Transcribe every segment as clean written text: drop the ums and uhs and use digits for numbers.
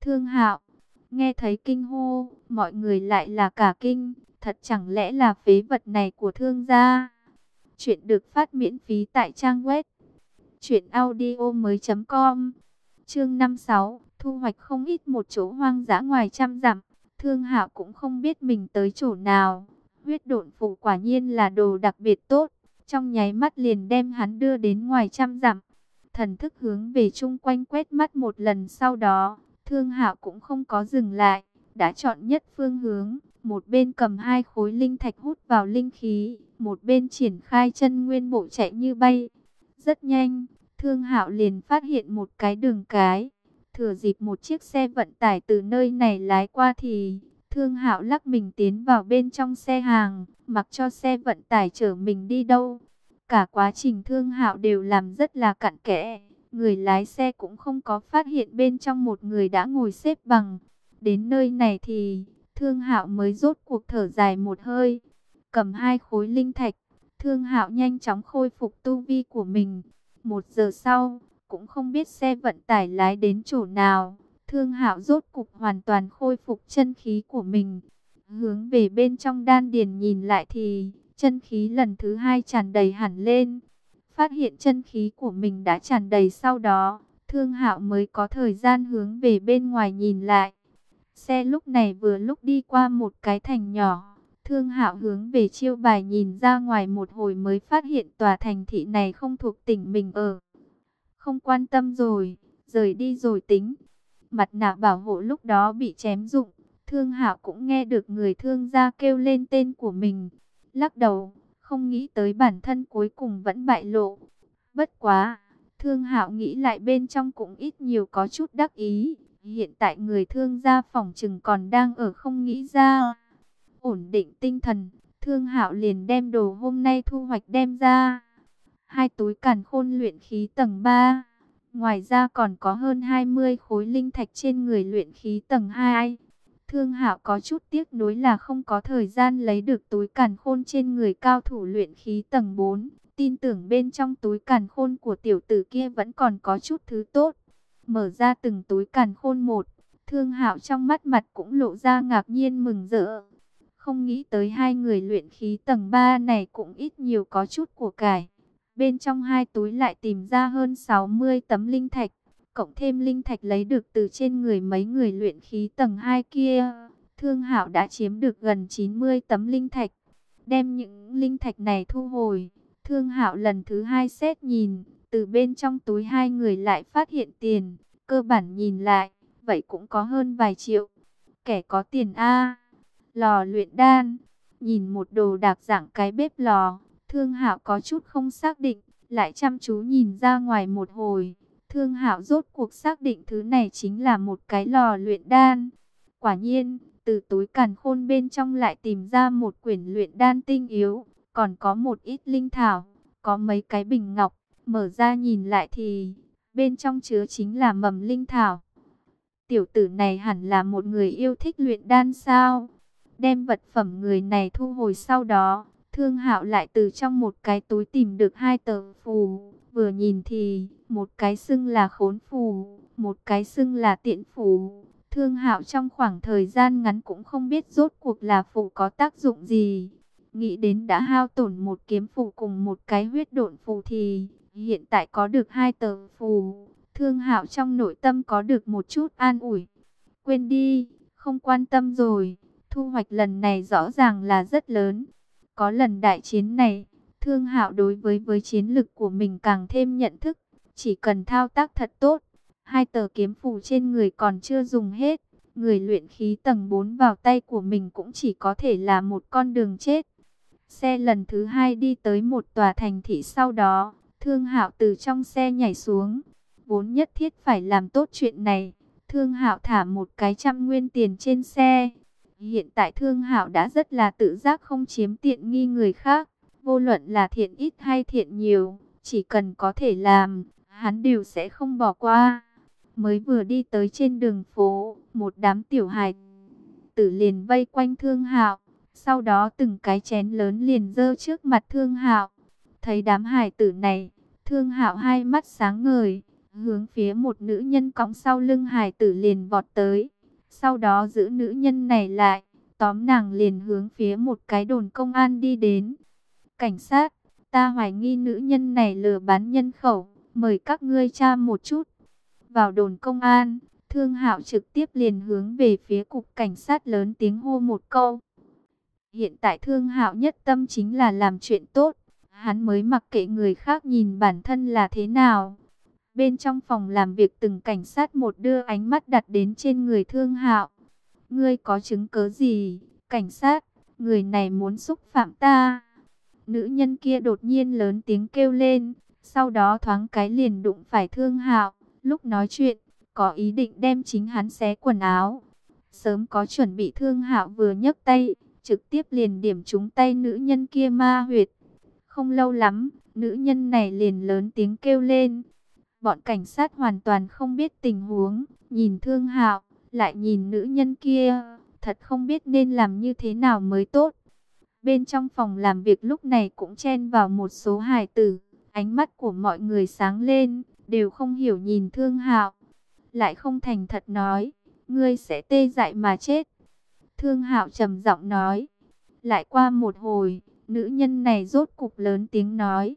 Thương Hạo, nghe thấy kinh hô, mọi người lại là cả kinh, thật chẳng lẽ là phế vật này của Thương gia? Chuyện được phát miễn phí tại trang web truyệnaudiomoi.com. Chương 56, thu hoạch không ít một chỗ hoang dã ngoài trăm dặm. Thương Hạo cũng không biết mình tới chỗ nào. Huyết độn phù quả nhiên là đồ đặc biệt tốt, trong nháy mắt liền đem hắn đưa đến ngoài trăm dặm. Thần thức hướng về chung quanh quét mắt một lần, sau đó Thương Hạo cũng không có dừng lại, đã chọn nhất phương hướng, một bên cầm hai khối linh thạch hút vào linh khí, một bên triển khai chân nguyên bộ chạy như bay. Rất nhanh, Thương Hạo liền phát hiện một cái đường cái, thừa dịp một chiếc xe vận tải từ nơi này lái qua thì Thương Hạo lắc mình tiến vào bên trong xe hàng, mặc cho xe vận tải chở mình đi đâu. Cả quá trình Thương Hạo đều làm rất là cặn kẽ, người lái xe cũng không có phát hiện bên trong một người đã ngồi xếp bằng. Đến nơi này thì Thương Hạo mới rốt cuộc thở dài một hơi, cầm hai khối linh thạch, Thương Hạo nhanh chóng khôi phục tu vi của mình. 1 giờ sau, cũng không biết xe vận tải lái đến chỗ nào, Thương Hạo rốt cục hoàn toàn khôi phục chân khí của mình. Hướng về bên trong đan điền nhìn lại thì chân khí lần thứ hai tràn đầy hẳn lên. Phát hiện chân khí của mình đã tràn đầy, sau đó Thương Hạo mới có thời gian hướng về bên ngoài nhìn lại. Xe lúc này vừa lúc đi qua một cái thành nhỏ. Thương Hạo hướng về chiêu bài nhìn ra ngoài một hồi mới phát hiện tòa thành thị này không thuộc tỉnh mình ở. Không quan tâm rồi, rời đi rồi tính. Mặt nạ bảo hộ lúc đó bị chém rụng, Thương Hạo cũng nghe được người Thương gia kêu lên tên của mình. Lắc đầu, không nghĩ tới bản thân cuối cùng vẫn bại lộ. Bất quá, Thương Hạo nghĩ lại bên trong cũng ít nhiều có chút đắc ý. Hiện tại người Thương gia phỏng chừng còn đang ở không nghĩ ra. Ổn định tinh thần, Thương Hạo liền đem đồ hôm nay thu hoạch đem ra. 2 túi càn khôn luyện khí tầng 3. Ngoài ra còn có hơn 20 khối linh thạch trên người luyện khí tầng 2. Thương Hạo có chút tiếc nuối là không có thời gian lấy được túi càn khôn trên người cao thủ luyện khí tầng 4. Tin tưởng bên trong túi càn khôn của tiểu tử kia vẫn còn có chút thứ tốt. Mở ra từng túi càn khôn một, Thương Hạo trong mắt mặt cũng lộ ra ngạc nhiên mừng rỡ. Không nghĩ tới hai người luyện khí tầng 3 này cũng ít nhiều có chút của cải. Bên trong 2 túi lại tìm ra hơn 60 tấm linh thạch, cộng thêm linh thạch lấy được từ trên người mấy người luyện khí tầng 2 kia. Thương Hạo đã chiếm được gần 90 tấm linh thạch. Đem những linh thạch này thu hồi, Thương Hạo lần thứ hai xét nhìn, từ bên trong túi hai người lại phát hiện tiền. Cơ bản nhìn lại, vậy cũng có hơn vài triệu. Kẻ có tiền a. Lò luyện đan, nhìn một đồ đạc dạng cái bếp lò, Thương Hạo có chút không xác định, lại chăm chú nhìn ra ngoài một hồi. Thương Hạo rốt cuộc xác định thứ này chính là một cái lò luyện đan. Quả nhiên, từ túi càn khôn bên trong lại tìm ra một quyển luyện đan tinh yếu, còn có một ít linh thảo, có mấy cái bình ngọc. Mở ra nhìn lại thì bên trong chứa chính là mầm linh thảo. Tiểu tử này hẳn là một người yêu thích luyện đan sao? Đem vật phẩm người này thu hồi, sau đó Thương Hạo lại từ trong một cái túi tìm được 2 tờ phù. Vừa nhìn thì một cái xưng là khốn phù, một cái xưng là tiện phù. Thương Hạo trong khoảng thời gian ngắn cũng không biết rốt cuộc là phù có tác dụng gì. Nghĩ đến đã hao tổn một kiếm phù cùng một cái huyết độn phù thì hiện tại có được 2 tờ phù. Thương Hạo trong nội tâm có được một chút an ủi. Quên đi, không quan tâm rồi. Thu hoạch lần này rõ ràng là rất lớn. Có lần đại chiến này, Thương Hạo đối với chiến lực của mình càng thêm nhận thức. Chỉ cần thao tác thật tốt, 2 tờ kiếm phù trên người còn chưa dùng hết. Người luyện khí tầng 4 vào tay của mình cũng chỉ có thể là một con đường chết. Xe lần thứ hai đi tới một tòa thành thị, sau đó Thương Hạo từ trong xe nhảy xuống. Vốn nhất thiết phải làm tốt chuyện này, Thương Hạo thả một cái 100 nguyên tiền trên xe. Hiện tại Thương Hạo đã rất là tự giác không chiếm tiện nghi người khác. Vô luận là thiện ít hay thiện nhiều, chỉ cần có thể làm, hắn đều sẽ không bỏ qua. Mới vừa đi tới trên đường phố, một đám tiểu hài tử liền vây quanh Thương Hạo. Sau đó từng cái chén lớn liền dơ trước mặt Thương Hạo. Thấy đám hài tử này, Thương Hạo hai mắt sáng ngời, hướng phía một nữ nhân cõng sau lưng hài tử liền vọt tới. Sau đó giữ nữ nhân này lại, tóm nàng liền hướng phía một cái đồn công an đi đến. Cảnh sát, ta hoài nghi nữ nhân này lừa bán nhân khẩu, mời các ngươi tra một chút. Vào đồn công an, Thương Hạo trực tiếp liền hướng về phía cục cảnh sát lớn tiếng hô một câu. Hiện tại Thương Hạo nhất tâm chính là làm chuyện tốt, hắn mới mặc kệ người khác nhìn bản thân là thế nào. Bên trong phòng làm việc từng cảnh sát một đưa ánh mắt đặt đến trên người Thương Hạo. Ngươi có chứng cớ gì? Cảnh sát, người này muốn xúc phạm ta. Nữ nhân kia đột nhiên lớn tiếng kêu lên, sau đó thoáng cái liền đụng phải Thương Hạo. Lúc nói chuyện, có ý định đem chính hắn xé quần áo. Sớm có chuẩn bị, Thương Hạo vừa nhấc tay, trực tiếp liền điểm trúng tay nữ nhân kia ma huyệt. Không lâu lắm, nữ nhân này liền lớn tiếng kêu lên. Bọn cảnh sát hoàn toàn không biết tình huống, nhìn Thương Hạo, lại nhìn nữ nhân kia, thật không biết nên làm như thế nào mới tốt. Bên trong phòng làm việc lúc này cũng chen vào một số hài tử, ánh mắt của mọi người sáng lên, đều không hiểu nhìn Thương Hạo, lại không thành thật nói, ngươi sẽ tê dại mà chết. Thương Hạo trầm giọng nói. Lại qua một hồi, nữ nhân này rốt cục lớn tiếng nói,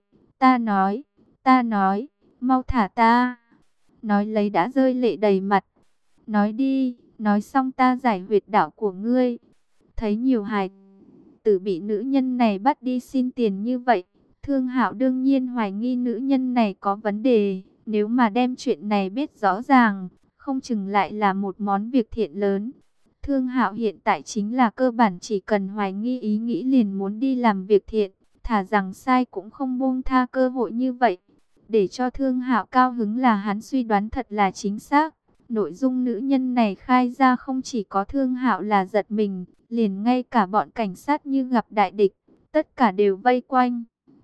ta nói, mau thả ta. Nói lấy đã rơi lệ đầy mặt. Nói đi, nói xong ta giải huyệt đạo của ngươi. Thấy nhiều hài tử bị nữ nhân này bắt đi xin tiền như vậy, Thương Hạo đương nhiên hoài nghi nữ nhân này có vấn đề. Nếu mà đem chuyện này biết rõ ràng, không chừng lại là một món việc thiện lớn. Thương Hạo hiện tại chính là cơ bản chỉ cần hoài nghi ý nghĩ liền muốn đi làm việc thiện, thà rằng sai cũng không buông tha cơ hội như vậy. Để cho Thương Hạo cao hứng là hắn suy đoán thật là chính xác. Nội dung nữ nhân này khai ra không chỉ có Thương Hạo là giật mình, liền ngay cả bọn cảnh sát như gặp đại địch, tất cả đều vây quanh.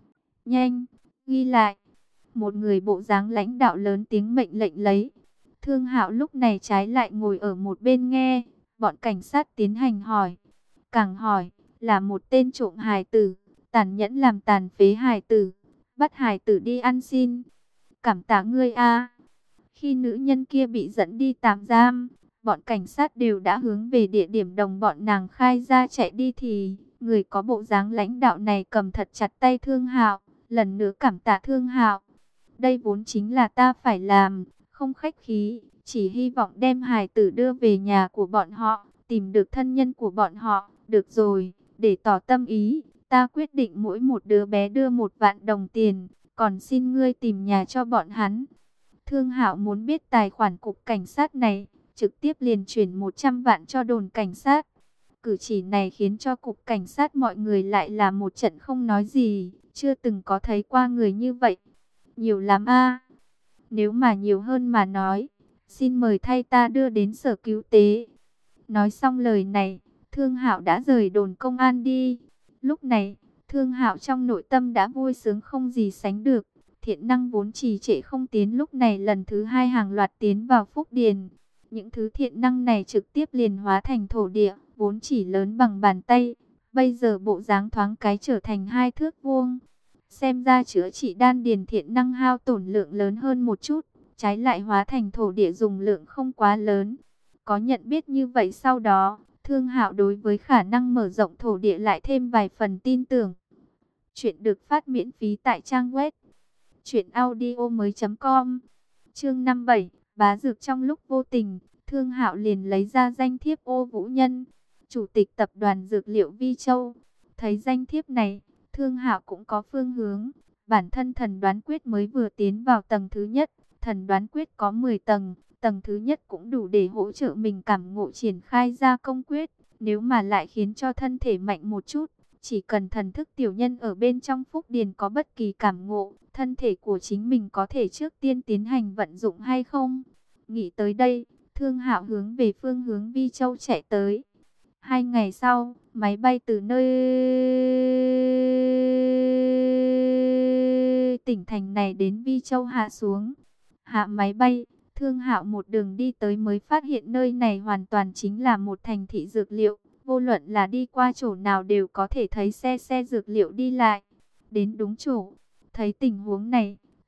Nhanh, ghi lại. Một người bộ dáng lãnh đạo lớn tiếng mệnh lệnh lấy. Thương Hạo lúc này trái lại ngồi ở một bên nghe. Bọn cảnh sát tiến hành hỏi. Càng hỏi, là một tên trộm hài tử, tàn nhẫn làm tàn phế hài tử, bắt hài tử đi ăn xin. Cảm tạ ngươi a. Khi nữ nhân kia bị dẫn đi tạm giam, bọn cảnh sát đều đã hướng về địa điểm đồng bọn nàng khai ra chạy đi thì người có bộ dáng lãnh đạo này cầm thật chặt tay Thương Hạo, lần nữa cảm tạ Thương Hạo. Đây vốn chính là ta phải làm, không khách khí, chỉ hy vọng đem hài tử đưa về nhà của bọn họ, tìm được thân nhân của bọn họ. Được rồi, để tỏ tâm ý, ta quyết định mỗi một đứa bé đưa 1.000.000 đồng tiền, còn xin ngươi tìm nhà cho bọn hắn. Thương Hạo muốn biết tài khoản cục cảnh sát này, trực tiếp liền chuyển 100 vạn cho đồn cảnh sát. Cử chỉ này khiến cho cục cảnh sát mọi người lại là một trận không nói gì, chưa từng có thấy qua người như vậy. Nhiều lắm a. Nếu mà nhiều hơn mà nói, xin mời thay ta đưa đến sở cứu tế. Nói xong lời này, Thương Hạo đã rời đồn công an đi. Lúc này, Thương Hạo trong nội tâm đã vui sướng không gì sánh được. Thiện năng vốn trì trệ không tiến lúc này lần thứ 2 hàng loạt tiến vào Phúc Điền. Những thứ thiện năng này trực tiếp liền hóa thành thổ địa, vốn chỉ lớn bằng bàn tay. Bây giờ bộ dáng thoáng cái trở thành 2 thước vuông. Xem ra chữa trị đan điền thiện năng hao tổn lượng lớn hơn một chút, trái lại hóa thành thổ địa dùng lượng không quá lớn. Có nhận biết như vậy sau đó, Thương Hạo đối với khả năng mở rộng thổ địa lại thêm vài phần tin tưởng. Chuyện được phát miễn phí tại trang web truyệnaudiomoi.com. Chương 57, bá dược. Trong lúc vô tình, Thương Hạo liền lấy ra danh thiếp Ô Vũ Nhân, chủ tịch tập đoàn Dược liệu Vi Châu. Thấy danh thiếp này, Thương Hạo cũng có phương hướng. Bản thân thần đoán quyết mới vừa tiến vào tầng thứ nhất, thần đoán quyết có 10 tầng, tầng thứ nhất cũng đủ để hỗ trợ mình cảm ngộ triển khai ra công quyết. Nếu mà lại khiến cho thân thể mạnh một chút, chỉ cần thần thức tiểu nhân ở bên trong Phúc Điền có bất kỳ cảm ngộ, thân thể của chính mình có thể trước tiên tiến hành vận dụng hay không? Nghĩ tới đây, Thương Hạo hướng về phương hướng Vi Châu chạy tới. 2 ngày sau, máy bay từ nơi tỉnh thành này đến Vi Châu hạ xuống. Hạ máy bay, Thương Hạo một đường đi tới mới phát hiện nơi này hoàn toàn chính là một thành thị dược liệu. Vô luận là đi qua chỗ nào đều có thể thấy xe dược liệu đi lại. Đến đúng chỗ, thấy tình huống này,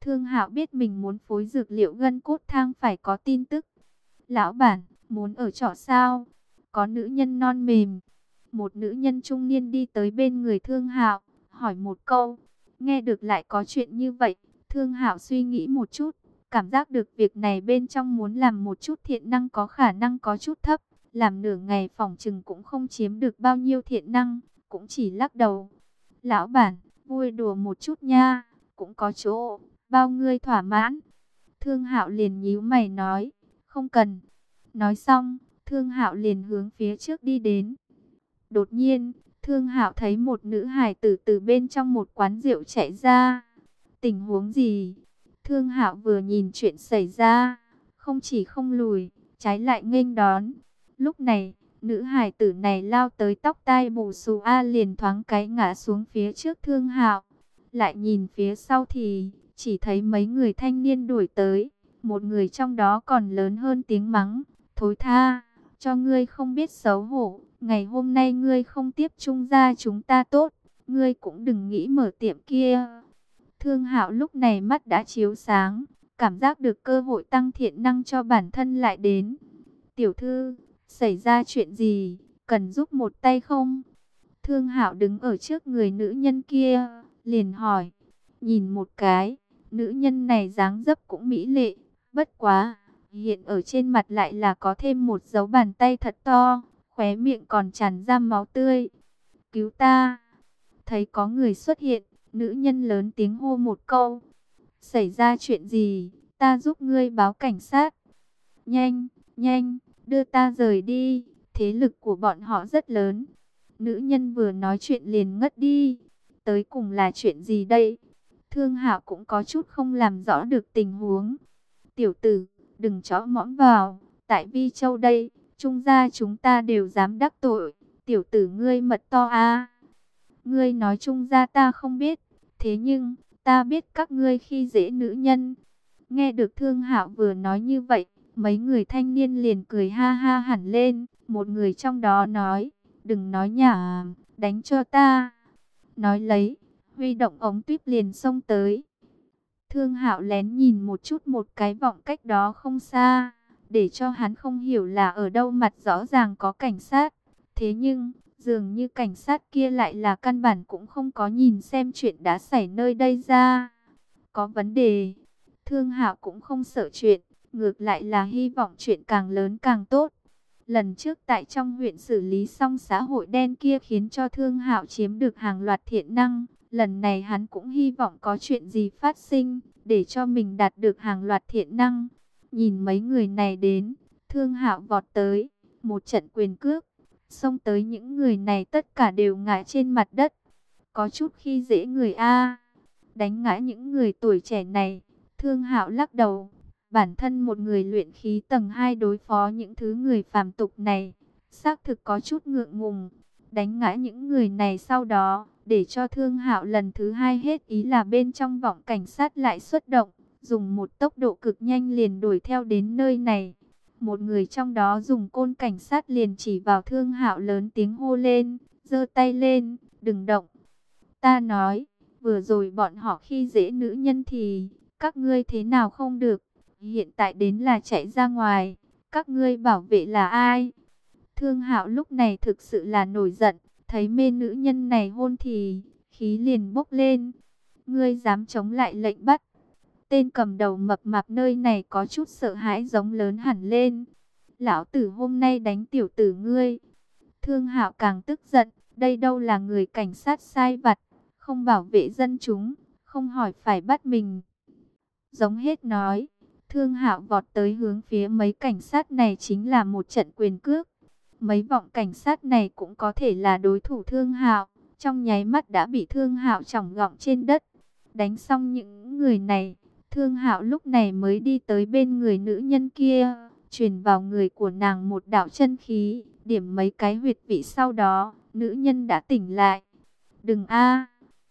Thương Hạo biết mình muốn phối dược liệu gân cốt thang phải có tin tức. Lão bản, muốn ở trọ sao? Có nữ nhân non mềm. Một nữ nhân trung niên đi tới bên người Thương Hạo, hỏi một câu. Nghe được lại có chuyện như vậy, Thương Hạo suy nghĩ một chút, cảm giác được việc này bên trong muốn làm một chút thiện năng có khả năng có chút thấp. Làm nửa ngày phỏng chừng cũng không chiếm được bao nhiêu thiện năng, cũng chỉ lắc đầu. Lão bản, vui đùa một chút nha, cũng có chỗ, bao ngươi thỏa mãn. Thương Hạo liền nhíu mày nói, không cần. Nói xong, Thương Hạo liền hướng phía trước đi đến. Đột nhiên, Thương Hạo thấy một nữ hài tử từ bên trong một quán rượu chạy ra. Tình huống gì? Thương Hạo vừa nhìn chuyện xảy ra, không chỉ không lùi, trái lại nghênh đón. Lúc này, nữ hài tử này lao tới tóc tai bù xù liền thoáng cái ngã xuống phía trước Thương Hạo. Lại nhìn phía sau thì chỉ thấy mấy người thanh niên đuổi tới, một người trong đó còn lớn hơn tiếng mắng, thối tha, cho ngươi không biết xấu hổ, ngày hôm nay ngươi không tiếp chung gia chúng ta tốt, ngươi cũng đừng nghĩ mở tiệm kia. Thương Hạo lúc này mắt đã chiếu sáng, cảm giác được cơ hội tăng thiện năng cho bản thân lại đến. Tiểu thư, xảy ra chuyện gì, cần giúp một tay không? Thương Hạo đứng ở trước người nữ nhân kia, liền hỏi. Nhìn một cái, nữ nhân này dáng dấp cũng mỹ lệ, bất quá, hiện ở trên mặt lại là có thêm một dấu bàn tay thật to, khóe miệng còn tràn ra máu tươi. Cứu ta! Thấy có người xuất hiện, nữ nhân lớn tiếng hô một câu. Xảy ra chuyện gì? Ta giúp ngươi báo cảnh sát. Nhanh, nhanh, đưa ta rời đi. Thế lực của bọn họ rất lớn. Nữ nhân vừa nói chuyện liền ngất đi. Tới cùng là chuyện gì đây? Thương Hạo cũng có chút không làm rõ được tình huống. Tiểu tử, đừng chó mõm vào. Tại Vi Châu đây, trung gia chúng ta đều dám đắc tội. Tiểu tử ngươi mật to a. Ngươi nói trung gia ta không biết. Thế nhưng, ta biết các ngươi khi dễ nữ nhân. Nghe được Thương Hạo vừa nói như vậy, mấy người thanh niên liền cười ha ha hẳn lên. Một người trong đó nói, đừng nói nhảm, đánh cho ta. Nói lấy, huy động ống tuyếp liền xông tới. Thương Hạo lén nhìn một chút một cái vọng cách đó không xa, để cho hắn không hiểu là ở đâu mặt rõ ràng có cảnh sát. Thế nhưng, dường như cảnh sát kia lại là căn bản cũng không có nhìn xem chuyện đã xảy nơi đây ra. Có vấn đề. Thương Hạo cũng không sợ chuyện, ngược lại là hy vọng chuyện càng lớn càng tốt. Lần trước tại trong huyện xử lý xong xã hội đen kia khiến cho Thương Hạo chiếm được hàng loạt thiện năng. Lần này hắn cũng hy vọng có chuyện gì phát sinh, để cho mình đạt được hàng loạt thiện năng. Nhìn mấy người này đến, Thương Hạo vọt tới, một trận quyền cước, xông tới những người này tất cả đều ngã trên mặt đất. Có chút khi dễ người a. Đánh ngã những người tuổi trẻ này, Thương Hạo lắc đầu. Bản thân một người luyện khí tầng 2 đối phó những thứ người phàm tục này, xác thực có chút ngượng ngùng. Đánh ngã những người này sau đó, để cho Thương Hạo lần thứ hai hết ý là bên trong vọng cảnh sát lại xuất động, dùng một tốc độ cực nhanh liền đuổi theo đến nơi này. Một người trong đó dùng côn cảnh sát liền chỉ vào Thương Hạo lớn tiếng hô lên, giơ tay lên, đừng động. Ta nói, vừa rồi bọn họ khi dễ nữ nhân thì, các ngươi thế nào không được, hiện tại đến là chạy ra ngoài, các ngươi bảo vệ là ai? Thương Hạo lúc này thực sự là nổi giận, thấy mê nữ nhân này hôn thì, khí liền bốc lên. Ngươi dám chống lại lệnh bắt? Tên cầm đầu mập mạp nơi này có chút sợ hãi giống lớn hẳn lên. Lão tử hôm nay đánh tiểu tử ngươi. Thương Hạo càng tức giận, đây đâu là người cảnh sát sai vặt, không bảo vệ dân chúng, không hỏi phải bắt mình. Giống hết nói, Thương Hạo vọt tới hướng phía mấy cảnh sát này chính là một trận quyền cước. Mấy vọng cảnh sát này cũng có thể là đối thủ Thương Hạo, trong nháy mắt đã bị Thương Hạo chỏng gọng trên đất. Đánh xong những người này, Thương Hạo lúc này mới đi tới bên người nữ nhân kia, truyền vào người của nàng một đạo chân khí, điểm mấy cái huyệt vị, sau đó, nữ nhân đã tỉnh lại. Đừng a!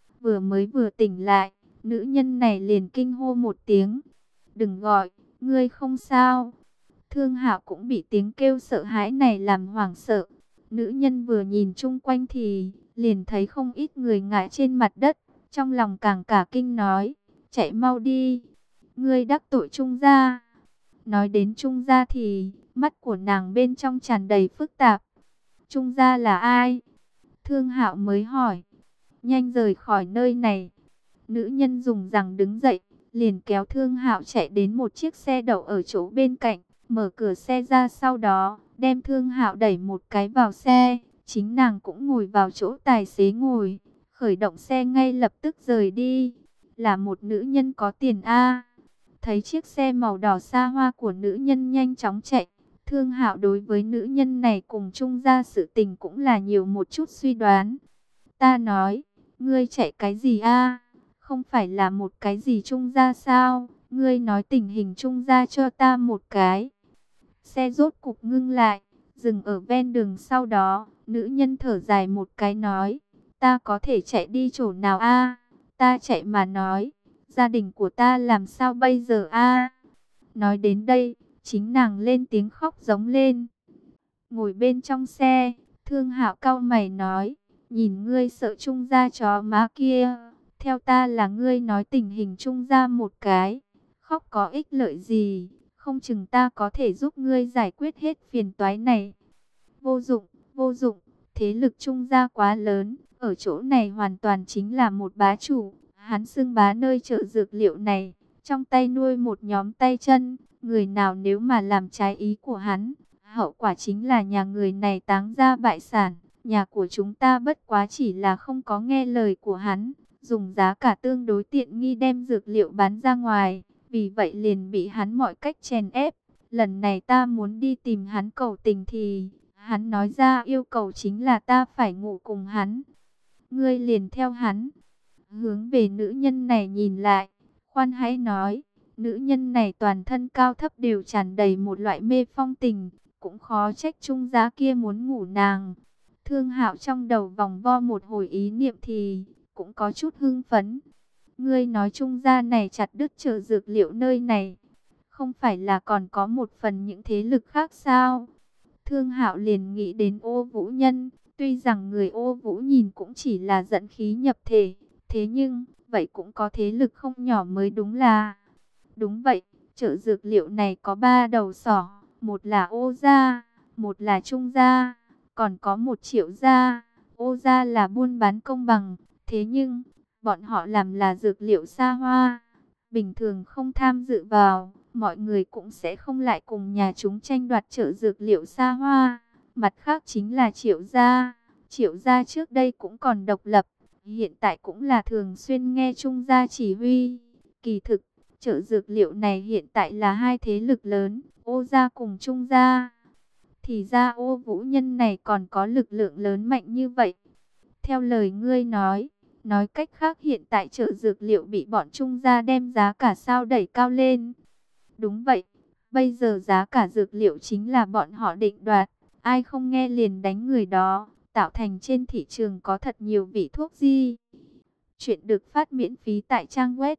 Vừa tỉnh lại, nữ nhân này liền kinh hô một tiếng. Đừng gọi, ngươi không sao. Thương Hạo cũng bị tiếng kêu sợ hãi này làm hoảng sợ. Nữ nhân vừa nhìn chung quanh thì liền thấy không ít người ngã trên mặt đất, trong lòng càng cả kinh nói, chạy mau đi, ngươi đắc tội Trung gia. Nói đến Trung gia thì mắt của nàng bên trong tràn đầy phức tạp. Trung gia là ai? Thương Hạo mới hỏi. Nhanh rời khỏi nơi này. Nữ nhân dùng rằng đứng dậy, liền kéo Thương Hạo chạy đến một chiếc xe đậu ở chỗ bên cạnh, mở cửa xe ra, sau đó đem Thương Hạo đẩy một cái vào xe. Chính nàng cũng ngồi vào chỗ tài xế ngồi, khởi động xe ngay lập tức rời đi. Là một nữ nhân có tiền a. Thấy chiếc xe màu đỏ xa hoa của nữ nhân nhanh chóng chạy, Thương Hạo đối với nữ nhân này cùng Trung gia sự tình cũng là nhiều một chút suy đoán. Ta nói, ngươi chạy cái gì a? Không phải là một cái gì Trung gia sao? Ngươi nói tình hình Trung gia cho ta một cái. Xe rốt cục ngưng lại, dừng ở ven đường, sau đó, nữ nhân thở dài một cái nói, ta có thể chạy đi chỗ nào a? Ta chạy mà nói, gia đình của ta làm sao bây giờ a? Nói đến đây, chính nàng lên tiếng khóc giống lên. Ngồi bên trong xe, Thương Hạo cau mày nói, nhìn ngươi sợ Trung gia chó má kia, theo ta là ngươi nói tình hình Trung gia một cái, khóc có ích lợi gì, không chừng ta có thể giúp ngươi giải quyết hết phiền toái này. Vô dụng, vô dụng, thế lực Trung gia quá lớn, ở chỗ này hoàn toàn chính là một bá chủ, hắn xưng bá nơi chợ dược liệu này, trong tay nuôi một nhóm tay chân, người nào nếu mà làm trái ý của hắn, hậu quả chính là nhà người này táng ra bại sản. Nhà của chúng ta bất quá chỉ là không có nghe lời của hắn, dùng giá cả tương đối tiện nghi đem dược liệu bán ra ngoài, vì vậy liền bị hắn mọi cách chèn ép. Lần này ta muốn đi tìm hắn cầu tình thì hắn nói ra yêu cầu chính là ta phải ngủ cùng hắn. Ngươi liền theo hắn. Hướng về nữ nhân này nhìn lại, khoan hãy nói, nữ nhân này toàn thân cao thấp đều tràn đầy một loại mê phong tình, cũng khó trách Trung gia kia muốn ngủ nàng. Thương Hạo trong đầu vòng vo một hồi ý niệm thì cũng có chút hưng phấn. Ngươi nói Trung gia này chặt đứt chợ dược liệu nơi này, không phải là còn có một phần những thế lực khác sao? Thương Hạo liền nghĩ đến Ô Vũ Nhân, tuy rằng người Ô Vũ nhìn cũng chỉ là dẫn khí nhập thể, thế nhưng vậy cũng có thế lực không nhỏ mới đúng là. Đúng vậy, chợ dược liệu này có 3 đầu sỏ, một là Ô gia, một là Trung gia, còn có một Triệu gia. Ô gia là buôn bán công bằng, thế nhưng bọn họ làm là dược liệu xa hoa, bình thường không tham dự vào, mọi người cũng sẽ không lại cùng nhà chúng tranh đoạt chợ dược liệu xa hoa. Mặt khác chính là Triệu gia. Triệu gia trước đây cũng còn độc lập, hiện tại cũng là thường xuyên nghe Trung gia chỉ huy. Kỳ thực, chợ dược liệu này hiện tại là hai thế lực lớn, Ô gia cùng Trung gia. Thì ra Ô Vũ Nhân này còn có lực lượng lớn mạnh như vậy. Theo lời ngươi nói cách khác hiện tại chợ dược liệu bị bọn Trung gia đem giá cả sao đẩy cao lên. Đúng vậy, bây giờ giá cả dược liệu chính là bọn họ định đoạt, ai không nghe liền đánh người đó, tạo thành trên thị trường có thật nhiều vị thuốc gì. Chuyện được phát miễn phí tại trang web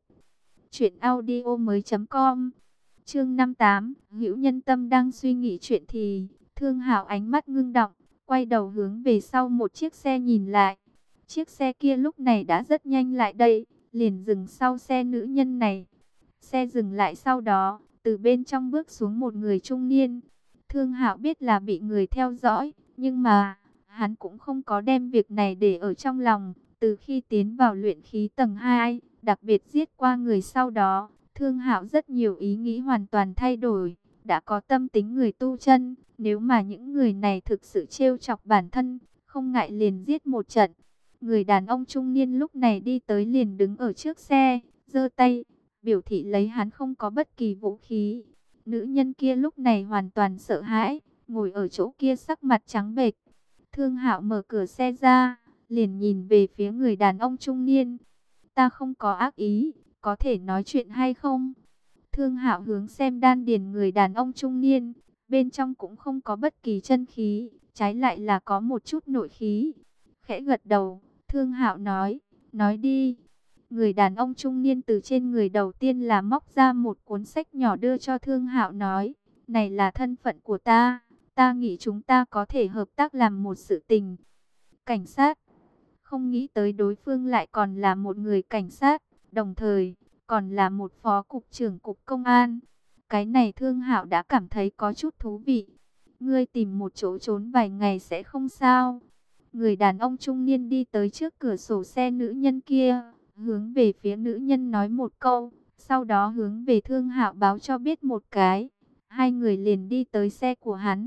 truyệnaudiomoi.com. Chương 58, Hữu Nhân Tâm đang suy nghĩ chuyện thì Thương Hạo ánh mắt ngưng động, quay đầu hướng về sau một chiếc xe nhìn lại. Chiếc xe kia lúc này đã rất nhanh lại đây, liền dừng sau xe nữ nhân này. Xe dừng lại, sau đó, từ bên trong bước xuống một người trung niên. Thương Hạo biết là bị người theo dõi, nhưng mà hắn cũng không có đem việc này để ở trong lòng. Từ khi tiến vào luyện khí tầng 2, đặc biệt giết qua người sau đó, Thương Hạo rất nhiều ý nghĩ hoàn toàn thay đổi, đã có tâm tính người tu chân. Nếu mà những người này thực sự trêu chọc bản thân, không ngại liền giết một trận. Người đàn ông trung niên lúc này đi tới liền đứng ở trước xe, giơ tay, biểu thị lấy hắn không có bất kỳ vũ khí. Nữ nhân kia lúc này hoàn toàn sợ hãi, ngồi ở chỗ kia sắc mặt trắng bệch. Thương Hạo mở cửa xe ra, liền nhìn về phía người đàn ông trung niên. Ta không có ác ý, có thể nói chuyện hay không? Thương Hạo hướng xem đan điền người đàn ông trung niên, bên trong cũng không có bất kỳ chân khí, trái lại là có một chút nội khí. Khẽ gật đầu, Thương Hạo nói đi. Người đàn ông trung niên từ trên người đầu tiên là móc ra một cuốn sách nhỏ đưa cho Thương Hạo, nói, này là thân phận của ta, ta nghĩ chúng ta có thể hợp tác làm một sự tình. Cảnh sát, không nghĩ tới đối phương lại còn là một người cảnh sát, đồng thời còn là một phó cục trưởng cục công an. Cái này Thương Hạo đã cảm thấy có chút thú vị. Ngươi tìm một chỗ trốn vài ngày sẽ không sao. Người đàn ông trung niên đi tới trước cửa sổ xe nữ nhân kia, hướng về phía nữ nhân nói một câu, sau đó hướng về Thương Hạo báo cho biết một cái. Hai người liền đi tới xe của hắn.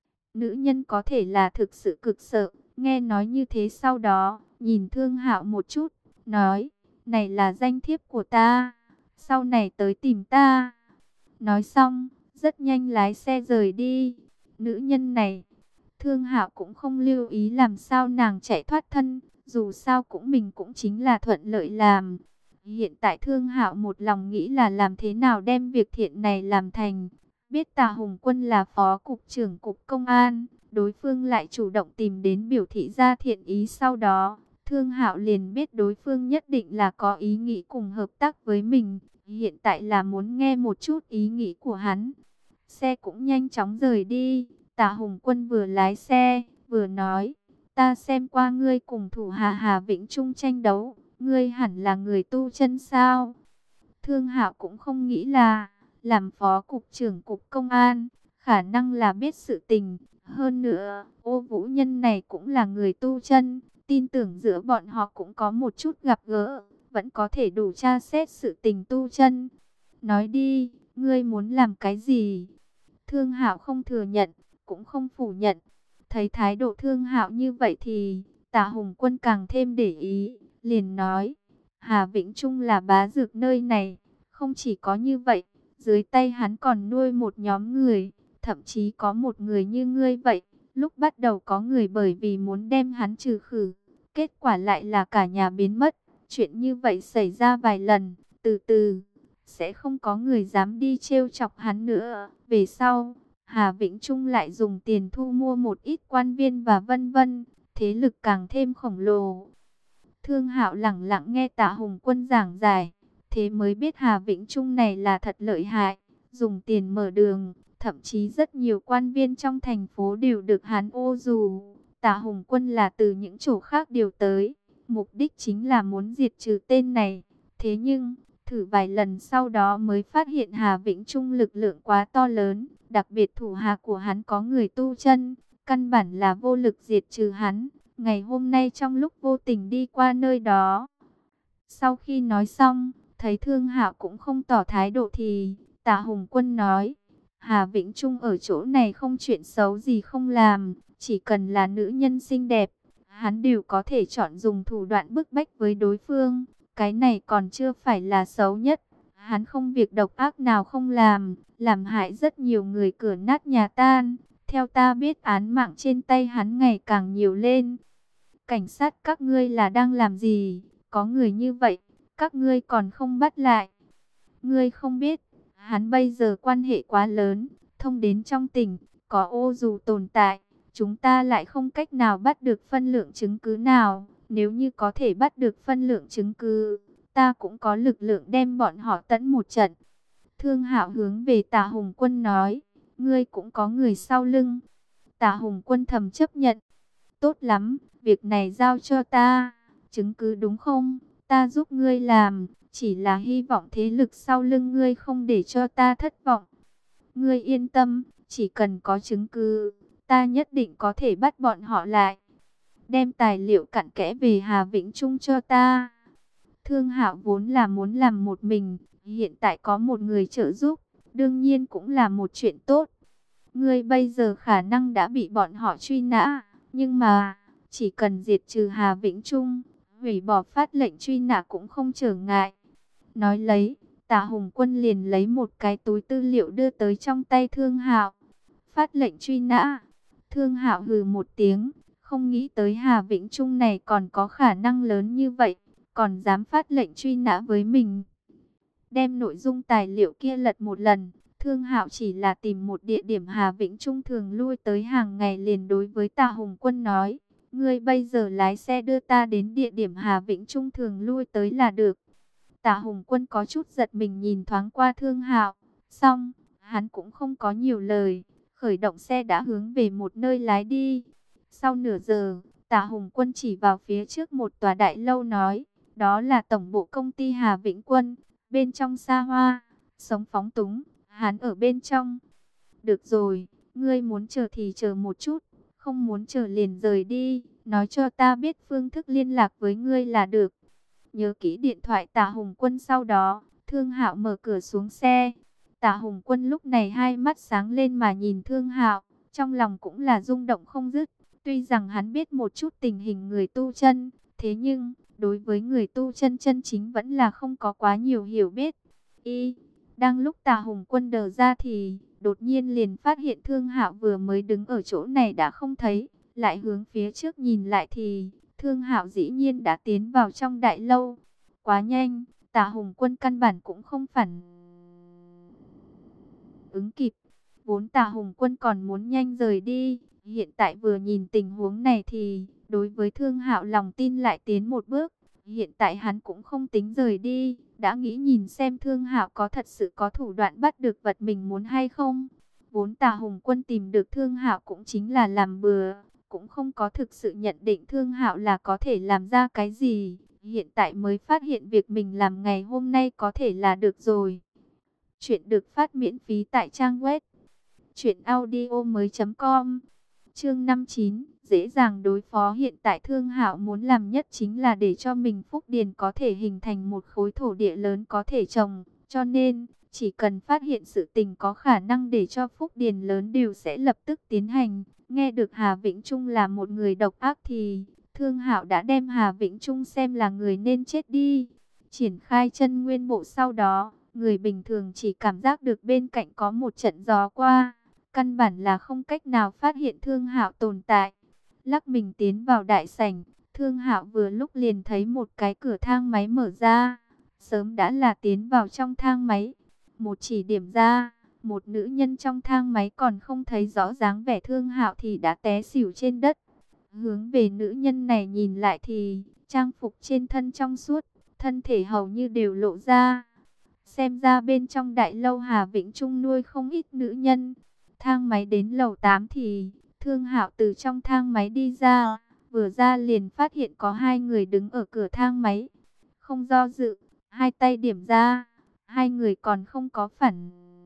Nữ nhân có thể là thực sự cực sợ, nghe nói như thế sau đó, nhìn Thương Hạo một chút, nói, này là danh thiếp của ta, sau này tới tìm ta. Nói xong, rất nhanh lái xe rời đi. Nữ nhân này, Thương Hạo cũng không lưu ý làm sao nàng chạy thoát thân, dù sao mình cũng chính là thuận lợi làm. Hiện tại Thương Hạo một lòng nghĩ là làm thế nào đem việc thiện này làm thành. Biết Tạ Hùng Quân là phó cục trưởng cục công an, đối phương lại chủ động tìm đến biểu thị ra thiện ý, sau đó Thương Hạo liền biết đối phương nhất định là có ý nghĩ cùng hợp tác với mình. Hiện tại là muốn nghe một chút ý nghĩ của hắn. Xe cũng nhanh chóng rời đi. Tạ Hùng Quân vừa lái xe, vừa nói, ta xem qua ngươi cùng thủ hạ Hà Vĩnh Trung tranh đấu, ngươi hẳn là người tu chân sao? Thương Hạo cũng không nghĩ là, làm phó cục trưởng cục công an, khả năng là biết sự tình. Hơn nữa, Ô Vũ Nhân này cũng là người tu chân, tin tưởng giữa bọn họ cũng có một chút gặp gỡ, vẫn có thể đủ tra xét sự tình tu chân. Nói đi, ngươi muốn làm cái gì? Thương Hạo không thừa nhận, cũng không phủ nhận. Thấy thái độ Thương Hạo như vậy thì Tạ Hùng Quân càng thêm để ý, liền nói, Hà Vĩnh Trung là bá dược nơi này, không chỉ có như vậy, dưới tay hắn còn nuôi một nhóm người, thậm chí có một người như ngươi vậy. Lúc bắt đầu có người bởi vì muốn đem hắn trừ khử, kết quả lại là cả nhà biến mất. Chuyện như vậy xảy ra vài lần, từ từ sẽ không có người dám đi trêu chọc hắn nữa. Về sau, Hà Vĩnh Trung lại dùng tiền thu mua một ít quan viên và vân vân, thế lực càng thêm khổng lồ. Thương Hạo lẳng lặng nghe Tạ Hùng Quân giảng giải, thế mới biết Hà Vĩnh Trung này là thật lợi hại, dùng tiền mở đường, thậm chí rất nhiều quan viên trong thành phố đều được hắn ô dù. Tạ Hùng Quân là từ những chỗ khác điều tới, mục đích chính là muốn diệt trừ tên này. Thế nhưng, thử vài lần sau đó mới phát hiện Hà Vĩnh Trung lực lượng quá to lớn, đặc biệt thủ hạ của hắn có người tu chân, căn bản là vô lực diệt trừ hắn. Ngày hôm nay trong lúc vô tình đi qua nơi đó, sau khi nói xong, thấy Thương Hạo cũng không tỏ thái độ thì Tạ Hùng Quân nói, Hà Vĩnh Trung ở chỗ này không chuyện xấu gì không làm, chỉ cần là nữ nhân xinh đẹp, hắn đều có thể chọn dùng thủ đoạn bức bách với đối phương. Cái này còn chưa phải là xấu nhất, hắn không việc độc ác nào không làm hại rất nhiều người, cửa nát nhà tan. Theo ta biết án mạng trên tay hắn ngày càng nhiều lên. Cảnh sát các ngươi là đang làm gì? Có người như vậy, các ngươi còn không bắt lại. Ngươi không biết, hắn bây giờ quan hệ quá lớn, thông đến trong tỉnh, có ô dù tồn tại. Chúng ta lại không cách nào bắt được phân lượng chứng cứ nào. Nếu như có thể bắt được phân lượng chứng cứ, ta cũng có lực lượng đem bọn họ tẫn một trận. Thương Hạo hướng về Tạ Hùng Quân nói, ngươi cũng có người sau lưng. Tạ Hùng Quân thầm chấp nhận. Tốt lắm, việc này giao cho ta. Chứng cứ đúng không? Ta giúp ngươi làm, chỉ là hy vọng thế lực sau lưng ngươi không để cho ta thất vọng. Ngươi yên tâm, chỉ cần có chứng cứ, ta nhất định có thể bắt bọn họ lại. Đem tài liệu cặn kẽ về Hà Vĩnh Trung cho ta. Thương Hạo vốn là muốn làm một mình, hiện tại có một người trợ giúp, đương nhiên cũng là một chuyện tốt. Ngươi bây giờ khả năng đã bị bọn họ truy nã, nhưng mà chỉ cần diệt trừ Hà Vĩnh Trung, hủy bỏ phát lệnh truy nã cũng không trở ngại. Nói lấy, Tạ Hùng Quân liền lấy một cái túi tư liệu đưa tới trong tay Thương Hạo. Phát lệnh truy nã. Thương Hạo hừ một tiếng, không nghĩ tới Hà Vĩnh Trung này còn có khả năng lớn như vậy, còn dám phát lệnh truy nã với mình. Đem nội dung tài liệu kia lật một lần, Thương Hạo chỉ là tìm một địa điểm Hà Vĩnh Trung thường lui tới hàng ngày, liền đối với Tạ Hùng Quân nói, ngươi bây giờ lái xe đưa ta đến địa điểm Hà Vĩnh Trung thường lui tới là được. Tạ Hùng Quân có chút giật mình nhìn thoáng qua Thương Hạo, xong, hắn cũng không có nhiều lời, khởi động xe đã hướng về một nơi lái đi. Sau nửa giờ, Tạ Hùng Quân chỉ vào phía trước một tòa đại lâu nói, đó là tổng bộ công ty Hà Vĩnh Quân. bên trong xa hoa, sống phóng túng, hắn ở bên trong. Được rồi, ngươi muốn chờ thì chờ một chút, không muốn chờ liền rời đi, nói cho ta biết phương thức liên lạc với ngươi là được. Nhớ kỹ điện thoại Tả Hùng Quân. Sau đó, Thương Hạo mở cửa xuống xe. Tả Hùng Quân lúc này hai mắt sáng lên mà nhìn Thương Hạo, trong lòng cũng là rung động không dứt. Tuy rằng hắn biết một chút tình hình người tu chân, thế nhưng đối với người tu chân chân chính vẫn là không có quá nhiều hiểu biết. Đang lúc Tả Hùng Quân đờ ra thì đột nhiên liền phát hiện Thương Hạo vừa mới đứng ở chỗ này đã không thấy, lại hướng phía trước nhìn lại thì Thương Hạo dĩ nhiên đã tiến vào trong đại lâu. Quá nhanh, Tả Hùng Quân căn bản cũng không phản ứng kịp. Vốn Tả Hùng Quân còn muốn nhanh rời đi, hiện tại vừa nhìn tình huống này thì đối với Thương Hạo lòng tin lại tiến một bước. Hiện tại hắn cũng không tính rời đi, đã nghĩ nhìn xem Thương Hạo có thật sự có thủ đoạn bắt được vật mình muốn hay không. Vốn Tả Hùng Quân tìm được Thương Hạo cũng chính là làm bừa, cũng không có thực sự nhận định Thương Hạo là có thể làm ra cái gì. Hiện tại mới phát hiện việc mình làm ngày hôm nay có thể là được rồi. Chuyện được phát miễn phí tại trang web truyệnaudiomoi.com. Chương 59, dễ dàng đối phó. Hiện tại Thương Hạo muốn làm nhất chính là để cho mình Phúc Điền có thể hình thành một khối thổ địa lớn có thể trồng, cho nên chỉ cần phát hiện sự tình có khả năng để cho Phúc Điền lớn đều sẽ lập tức tiến hành. Nghe được Hà Vĩnh Trung là một người độc ác thì Thương Hạo đã đem Hà Vĩnh Trung xem là người nên chết đi. Triển khai chân nguyên bộ sau đó, người bình thường chỉ cảm giác được bên cạnh có một trận gió qua, căn bản là không cách nào phát hiện Thương Hạo tồn tại. Lắc mình tiến vào đại sảnh, Thương Hạo vừa lúc liền thấy một cái cửa thang máy mở ra. Sớm đã là tiến vào trong thang máy. Một chỉ điểm ra, một nữ nhân trong thang máy còn không thấy rõ dáng vẻ Thương Hạo thì đã té xỉu trên đất. Hướng về nữ nhân này nhìn lại thì trang phục trên thân trong suốt, thân thể hầu như đều lộ ra. Xem ra bên trong đại lâu Hà Vĩnh Trung nuôi không ít nữ nhân. Thang máy đến lầu 8 thì Thương Hạo từ trong thang máy đi ra, vừa ra liền phát hiện có hai người đứng ở cửa thang máy. Không do dự, hai tay điểm ra, hai người còn không có phản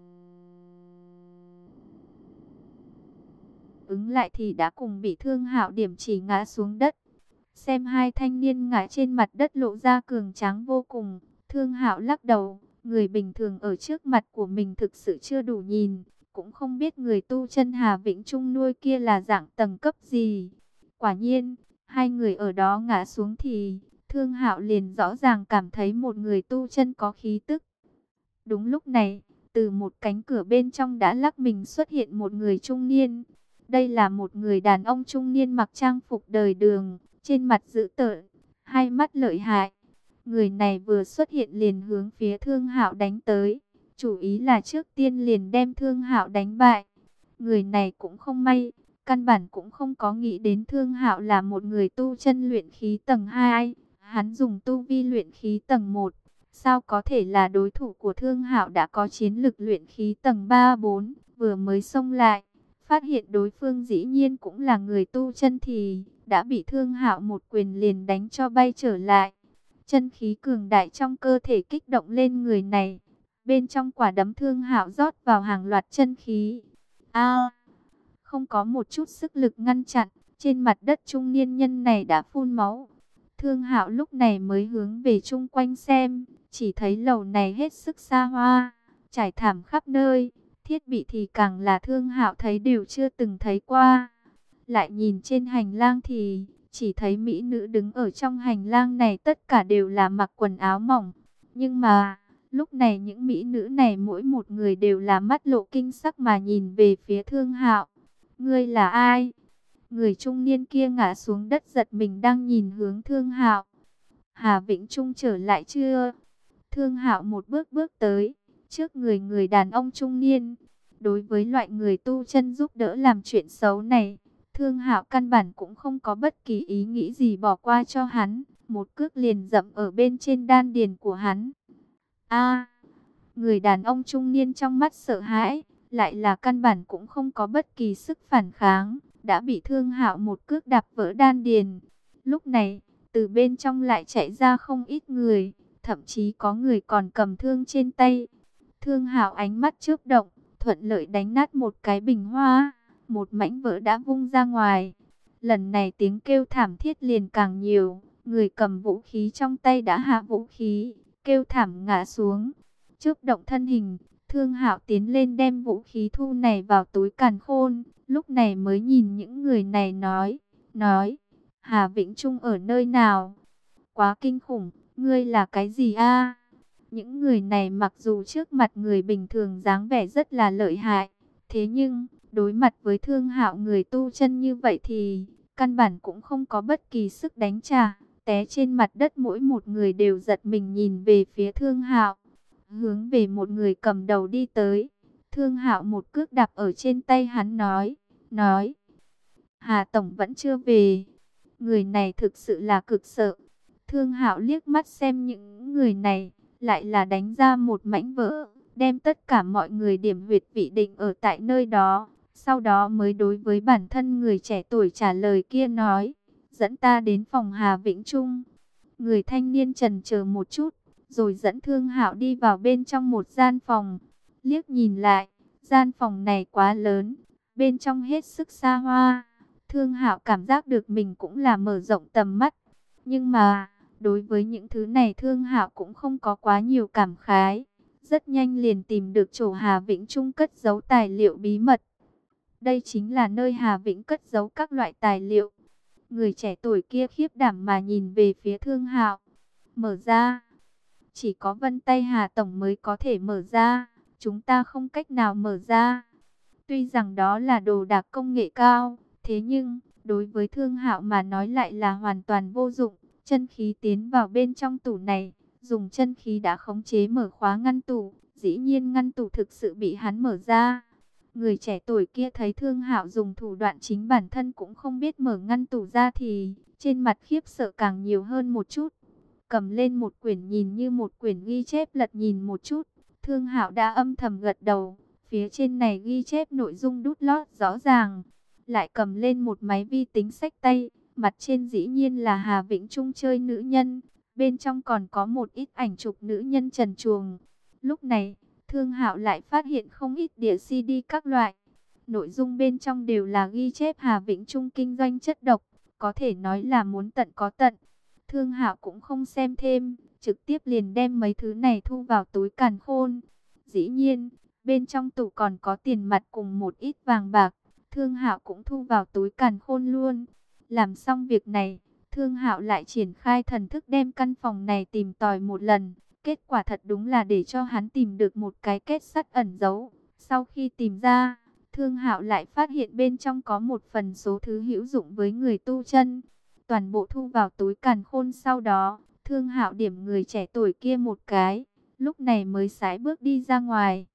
ứng lại thì đã cùng bị Thương Hạo điểm chỉ ngã xuống đất. Xem hai thanh niên ngã trên mặt đất lộ ra cường tráng vô cùng, Thương Hạo lắc đầu, người bình thường ở trước mặt của mình thực sự chưa đủ nhìn, cũng không biết người tu chân Hà Vĩnh Trung nuôi kia là dạng tầng cấp gì. Quả nhiên, hai người ở đó ngã xuống thì Thương Hạo liền rõ ràng cảm thấy một người tu chân có khí tức. Đúng lúc này, từ một cánh cửa bên trong đã lắc mình xuất hiện một người trung niên. Đây là một người đàn ông trung niên mặc trang phục đời đường, trên mặt dữ tợn, hai mắt lợi hại. Người này vừa xuất hiện liền hướng phía Thương Hạo đánh tới, chủ ý là trước tiên liền đem Thương Hạo đánh bại. Người này cũng không may, căn bản cũng không có nghĩ đến Thương Hạo là một người tu chân luyện khí tầng 2, hắn dùng tu vi luyện khí tầng 1, sao có thể là đối thủ của Thương Hạo đã có chiến lực luyện khí tầng 3-4, vừa mới xông lại, phát hiện đối phương dĩ nhiên cũng là người tu chân thì đã bị Thương Hạo một quyền liền đánh cho bay trở lại. Chân khí cường đại trong cơ thể kích động lên người này, bên trong quả đấm Thương Hạo rót vào hàng loạt chân khí. Không có một chút sức lực ngăn chặn, trên mặt đất trung niên nhân này đã phun máu. Thương Hạo lúc này mới hướng về chung quanh xem, chỉ thấy lầu này hết sức xa hoa, trải thảm khắp nơi, thiết bị thì càng là Thương Hạo thấy đều chưa từng thấy qua. Lại nhìn trên hành lang thì chỉ thấy mỹ nữ đứng ở trong hành lang này tất cả đều là mặc quần áo mỏng. Nhưng mà, lúc này những mỹ nữ này mỗi một người đều là mắt lộ kinh sắc mà nhìn về phía Thương Hạo. Ngươi là ai? Người trung niên kia ngã xuống đất giật mình đang nhìn hướng Thương Hạo. Hà Vĩnh Trung trở lại chưa? Thương Hạo một bước bước tới, trước người người đàn ông trung niên. Đối với loại người tu chân giúp đỡ làm chuyện xấu này, Thương Hạo căn bản cũng không có bất kỳ ý nghĩ gì bỏ qua cho hắn, một cước liền dẫm ở bên trên đan điền của hắn. Người đàn ông trung niên trong mắt sợ hãi, lại là căn bản cũng không có bất kỳ sức phản kháng, đã bị Thương Hạo một cước đạp vỡ đan điền. Lúc này, từ bên trong lại chạy ra không ít người, thậm chí có người còn cầm thương trên tay. Thương Hạo ánh mắt chớp động, thuận lợi đánh nát một cái bình hoa, một mảnh vỡ đã vung ra ngoài. Lần này tiếng kêu thảm thiết liền càng nhiều, người cầm vũ khí trong tay đã hạ vũ khí, kêu thảm ngã xuống. Chớp động thân hình, Thương Hạo tiến lên đem vũ khí thu này vào túi càn khôn, lúc này mới nhìn những người này nói, Hà Vĩnh Trung ở nơi nào? Quá kinh khủng, ngươi là cái gì a? Những người này mặc dù trước mặt người bình thường dáng vẻ rất là lợi hại, thế nhưng đối mặt với Thương Hạo người tu chân như vậy thì căn bản cũng không có bất kỳ sức đánh trả. Té trên mặt đất mỗi một người đều giật mình nhìn về phía Thương Hạo, hướng về một người cầm đầu đi tới. Thương Hạo một cước đạp ở trên tay hắn nói, Hà Tổng vẫn chưa về. Người này thực sự là cực sợ. Thương Hạo liếc mắt xem những người này, lại là đánh ra một mảnh vỡ, đem tất cả mọi người điểm huyệt vị định ở tại nơi đó. Sau đó mới đối với bản thân người trẻ tuổi trả lời kia nói, dẫn ta đến phòng Hà Vĩnh Trung. Người thanh niên chần chờ một chút, rồi dẫn Thương Hạo đi vào bên trong một gian phòng. Liếc nhìn lại, gian phòng này quá lớn, bên trong hết sức xa hoa. Thương Hạo cảm giác được mình cũng là mở rộng tầm mắt. Nhưng mà, đối với những thứ này Thương Hạo cũng không có quá nhiều cảm khái. Rất nhanh liền tìm được chỗ Hà Vĩnh Trung cất giấu tài liệu bí mật. Đây chính là nơi Hà Vĩnh cất giấu các loại tài liệu. Người trẻ tuổi kia khiếp đảm mà nhìn về phía Thương Hạo. Mở ra. Chỉ có vân tay Hà Tổng mới có thể mở ra. Chúng ta không cách nào mở ra. Tuy rằng đó là đồ đạc công nghệ cao, thế nhưng đối với Thương Hạo mà nói lại là hoàn toàn vô dụng. Chân khí tiến vào bên trong tủ này, dùng chân khí đã khống chế mở khóa ngăn tủ. Dĩ nhiên ngăn tủ thực sự bị hắn mở ra. Người trẻ tuổi kia thấy Thương Hạo dùng thủ đoạn chính bản thân cũng không biết mở ngăn tủ ra thì trên mặt khiếp sợ càng nhiều hơn một chút. Cầm lên một quyển nhìn như một quyển ghi chép lật nhìn một chút, Thương Hạo đã âm thầm gật đầu. Phía trên này ghi chép nội dung đút lót rõ ràng. Lại cầm lên một máy vi tính xách tay, mặt trên dĩ nhiên là Hà Vĩnh Trung chơi nữ nhân, bên trong còn có một ít ảnh chụp nữ nhân trần truồng. Lúc này, Thương Hạo lại phát hiện không ít đĩa CD các loại. Nội dung bên trong đều là ghi chép Hà Vĩnh Trung kinh doanh chất độc, có thể nói là muốn tận có tận. Thương Hạo cũng không xem thêm, trực tiếp liền đem mấy thứ này thu vào túi càn khôn. Dĩ nhiên, bên trong tủ còn có tiền mặt cùng một ít vàng bạc, Thương Hạo cũng thu vào túi càn khôn luôn. Làm xong việc này, Thương Hạo lại triển khai thần thức đem căn phòng này tìm tòi một lần. Kết quả thật đúng là để cho hắn tìm được một cái kết sắt ẩn giấu. Sau khi tìm ra, Thương Hạo lại phát hiện bên trong có một phần số thứ hữu dụng với người tu chân. Toàn bộ thu vào túi càn khôn, sau đó, Thương Hạo điểm người trẻ tuổi kia một cái, lúc này mới sải bước đi ra ngoài.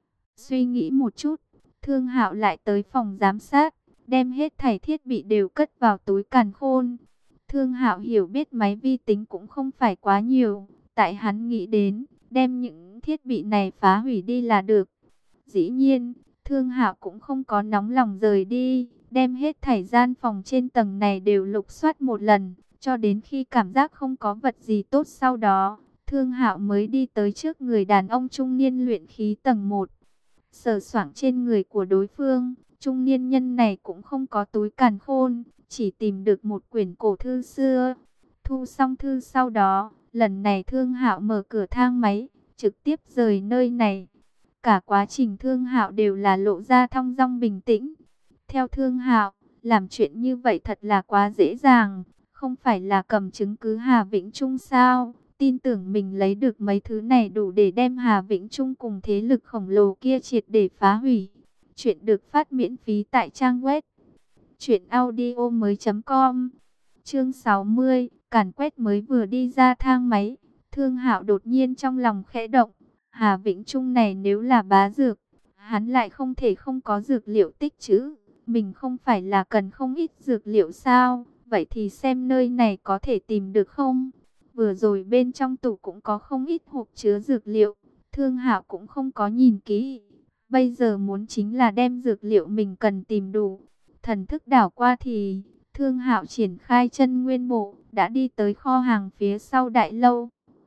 Suy nghĩ một chút, Thương Hạo lại tới phòng giám sát, đem hết thảy thiết bị đều cất vào túi càn khôn. Thương Hạo hiểu biết máy vi tính cũng không phải quá nhiều, tại hắn nghĩ đến, đem những thiết bị này phá hủy đi là được. Dĩ nhiên, Thương Hạo cũng không có nóng lòng rời đi, đem hết thảy gian phòng trên tầng này đều lục soát một lần, cho đến khi cảm giác không có vật gì tốt sau đó, Thương Hạo mới đi tới trước người đàn ông trung niên luyện khí tầng 1. Sờ soạng trên người của đối phương, trung niên nhân này cũng không có túi càn khôn, chỉ tìm được một quyển cổ thư xưa. Thu xong thư sau đó, lần này Thương Hạo mở cửa thang máy, trực tiếp rời nơi này. Cả quá trình Thương Hạo đều là lộ ra thong dong bình tĩnh. Theo Thương Hạo, làm chuyện như vậy thật là quá dễ dàng, không phải là cầm chứng cứ Hà Vĩnh Trung sao? Tin tưởng mình lấy được mấy thứ này đủ để đem Hà Vĩnh Trung cùng thế lực khổng lồ kia triệt để phá hủy. Chuyện được phát miễn phí tại trang web truyệnaudiomoi.com. Chương 60, càn quét mới vừa đi ra thang máy, Thương Hạo đột nhiên trong lòng khẽ động. Hà Vĩnh Trung này nếu là bá dược, hắn lại không thể không có dược liệu tích trữ. Mình không phải là cần không ít dược liệu sao? Vậy thì xem nơi này có thể tìm được không? Vừa rồi bên trong tủ cũng có không ít hộp chứa dược liệu, Thương Hạo cũng không có nhìn kỹ. Bây giờ muốn chính là đem dược liệu mình cần tìm đủ. Thần thức đảo qua thì Thương Hạo triển khai chân nguyên bộ, đã đi tới kho hàng phía sau đại lâu.